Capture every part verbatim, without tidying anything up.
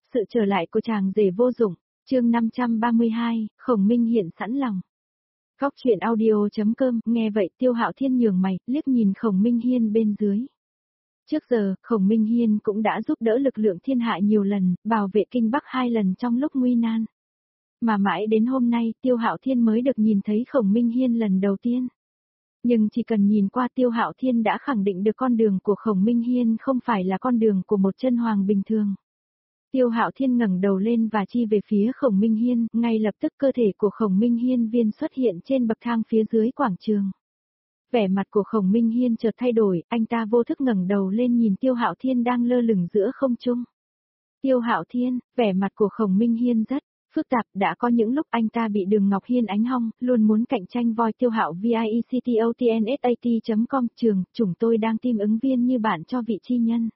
Sự trở lại của chàng rể vô dụng, chương năm trăm ba mươi hai, Khổng Minh hiện sẵn lòng. Góc truyện audio.com, nghe vậy Tiêu Hạo Thiên nhường mày, liếc nhìn Khổng Minh Hiên bên dưới. Trước giờ, Khổng Minh Hiên cũng đã giúp đỡ lực lượng thiên hạ nhiều lần, bảo vệ Kinh Bắc hai lần trong lúc nguy nan. Mà mãi đến hôm nay, Tiêu Hạo Thiên mới được nhìn thấy Khổng Minh Hiên lần đầu tiên. Nhưng chỉ cần nhìn qua Tiêu Hạo Thiên đã khẳng định được con đường của Khổng Minh Hiên không phải là con đường của một chân hoàng bình thường. Tiêu Hạo Thiên ngẩng đầu lên và chi về phía Khổng Minh Hiên, ngay lập tức cơ thể của Khổng Minh Hiên viên xuất hiện trên bậc thang phía dưới quảng trường. Vẻ mặt của Khổng Minh Hiên chợt thay đổi, anh ta vô thức ngẩng đầu lên nhìn Tiêu Hạo Thiên đang lơ lửng giữa không trung. Tiêu Hạo Thiên, vẻ mặt của Khổng Minh Hiên rất phức tạp, đã có những lúc anh ta bị Đường Ngọc Hiên ánh hong, luôn muốn cạnh tranh voi Tiêu Hạo viectotnsat chấm com trường, chúng tôi đang tìm ứng viên như bạn cho vị chi nhân.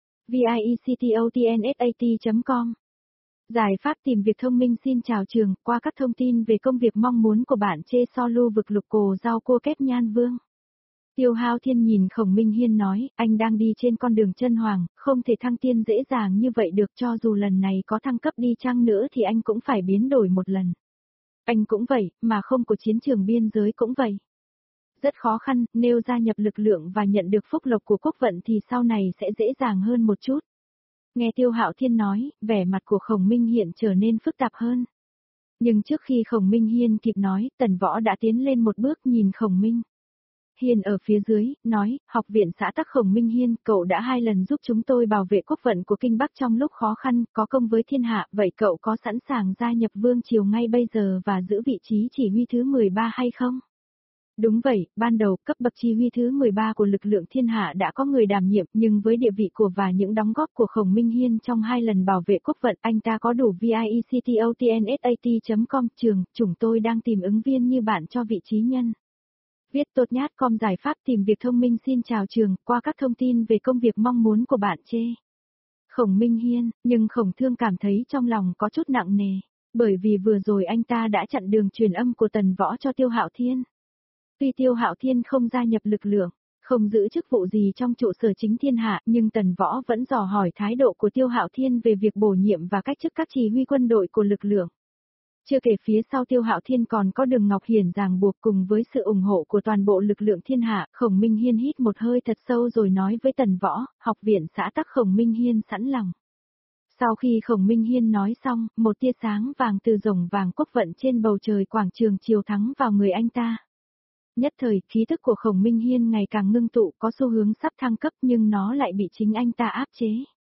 viectotnsat chấm com Giải pháp tìm việc thông minh xin chào trường, qua các thông tin về công việc mong muốn của bạn chê so lưu vực lục cồ rau cua kép nhan vương. Tiêu Hạo Thiên nhìn Khổng Minh Hiên nói, anh đang đi trên con đường chân hoàng, không thể thăng tiên dễ dàng như vậy được, cho dù lần này có thăng cấp đi chăng nữa thì anh cũng phải biến đổi một lần. Anh cũng vậy, mà không của chiến trường biên giới cũng vậy. Rất khó khăn, nếu gia nhập lực lượng và nhận được phúc lộc của quốc vận thì sau này sẽ dễ dàng hơn một chút. Nghe Tiêu Hạo Thiên nói, vẻ mặt của Khổng Minh hiện trở nên phức tạp hơn. Nhưng trước khi Khổng Minh Hiên kịp nói, Tần Võ đã tiến lên một bước nhìn Khổng Minh Hiên ở phía dưới, nói, học viện xã tắc Khổng Minh Hiên, cậu đã hai lần giúp chúng tôi bảo vệ quốc vận của Kinh Bắc trong lúc khó khăn, có công với thiên hạ, vậy cậu có sẵn sàng gia nhập vương triều ngay bây giờ và giữ vị trí chỉ huy thứ mười ba hay không? Đúng vậy, ban đầu cấp bậc chỉ huy thứ mười ba của lực lượng thiên hạ đã có người đảm nhiệm, nhưng với địa vị của và những đóng góp của Khổng Minh Hiên trong hai lần bảo vệ quốc vận, anh ta có đủ viectotnsat chấm com trường, chúng tôi đang tìm ứng viên như bạn cho vị trí nhân. Viết tốt nhát com giải pháp tìm việc thông minh xin chào trường, qua các thông tin về công việc mong muốn của bạn chê. Khổng Minh Hiên, nhưng Khổng Thương cảm thấy trong lòng có chút nặng nề, bởi vì vừa rồi anh ta đã chặn đường truyền âm của Tần Võ cho Tiêu Hạo Thiên. Tuy Tiêu Hạo Thiên không gia nhập lực lượng, không giữ chức vụ gì trong trụ sở chính thiên hạ, nhưng Tần Võ vẫn dò hỏi thái độ của Tiêu Hạo Thiên về việc bổ nhiệm và cách chức các chỉ huy quân đội của lực lượng. Chưa kể phía sau Tiêu Hạo Thiên còn có Đường Ngọc Hiển ràng buộc cùng với sự ủng hộ của toàn bộ lực lượng thiên hạ, Khổng Minh Hiên hít một hơi thật sâu rồi nói với Tần Võ, học viện xã tắc Khổng Minh Hiên sẵn lòng. Sau khi Khổng Minh Hiên nói xong, một tia sáng vàng từ rồng vàng quốc vận trên bầu trời quảng trường chiếu thắng vào người anh ta. Nhất thời, khí tức của Khổng Minh Hiên ngày càng ngưng tụ, có xu hướng sắp thăng cấp nhưng nó lại bị chính anh ta áp chế.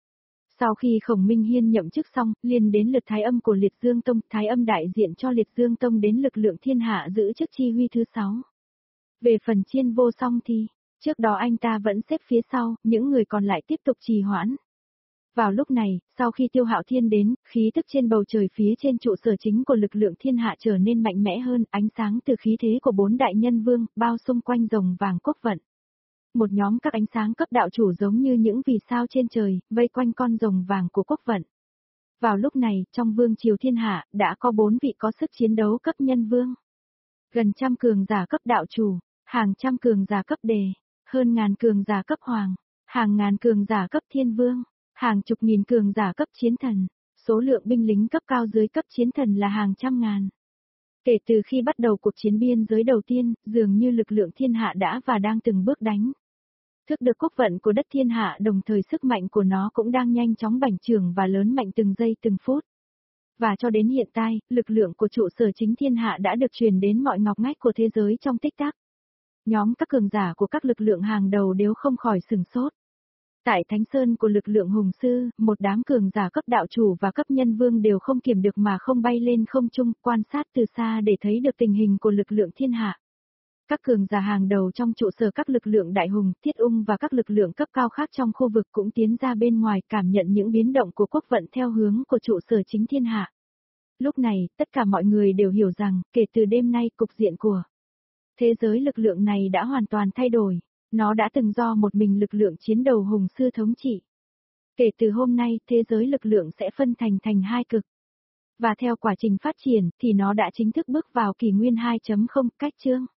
Sau khi Khổng Minh Hiên nhậm chức xong, liền đến lượt Thái Âm của Liệt Dương Tông, Thái Âm đại diện cho Liệt Dương Tông đến lực lượng thiên hạ giữ chức chi huy thứ sáu. Về phần Chiên Vô Song thì, trước đó anh ta vẫn xếp phía sau, những người còn lại tiếp tục trì hoãn. Vào lúc này, sau khi Tiêu Hạo Thiên đến, khí tức trên bầu trời phía trên trụ sở chính của lực lượng thiên hạ trở nên mạnh mẽ hơn, ánh sáng từ khí thế của bốn đại nhân vương, bao xung quanh rồng vàng quốc vận. Một nhóm các ánh sáng cấp đạo chủ giống như những vì sao trên trời, vây quanh con rồng vàng của quốc vận. Vào lúc này, trong vương triều thiên hạ, đã có bốn vị có sức chiến đấu cấp nhân vương. Gần trăm cường giả cấp đạo chủ, hàng trăm cường giả cấp đề, hơn ngàn cường giả cấp hoàng, hàng ngàn cường giả cấp thiên vương, hàng chục nghìn cường giả cấp chiến thần, số lượng binh lính cấp cao dưới cấp chiến thần là hàng trăm ngàn. Kể từ khi bắt đầu cuộc chiến biên giới đầu tiên, dường như lực lượng thiên hạ đã và đang từng bước đánh thức được quốc vận của đất thiên hạ, đồng thời sức mạnh của nó cũng đang nhanh chóng bành trướng và lớn mạnh từng giây từng phút. Và cho đến hiện tại, lực lượng của trụ sở chính thiên hạ đã được truyền đến mọi ngóc ngách của thế giới trong tích tắc. Nhóm các cường giả của các lực lượng hàng đầu đều không khỏi sửng sốt. Tại Thánh Sơn của lực lượng Hùng Sư, một đám cường giả cấp đạo chủ và cấp nhân vương đều không kiểm được mà không bay lên không trung, quan sát từ xa để thấy được tình hình của lực lượng thiên hạ. Các cường giả hàng đầu trong trụ sở các lực lượng Đại Hùng, Thiết Ung và các lực lượng cấp cao khác trong khu vực cũng tiến ra bên ngoài cảm nhận những biến động của quốc vận theo hướng của trụ sở chính thiên hạ. Lúc này, tất cả mọi người đều hiểu rằng, kể từ đêm nay cục diện của thế giới lực lượng này đã hoàn toàn thay đổi. Nó đã từng do một mình lực lượng chiến đầu Hùng Sư thống trị. Kể từ hôm nay, thế giới lực lượng sẽ phân thành thành hai cực. Và theo quá trình phát triển, thì nó đã chính thức bước vào kỷ nguyên hai chấm không, cách chương.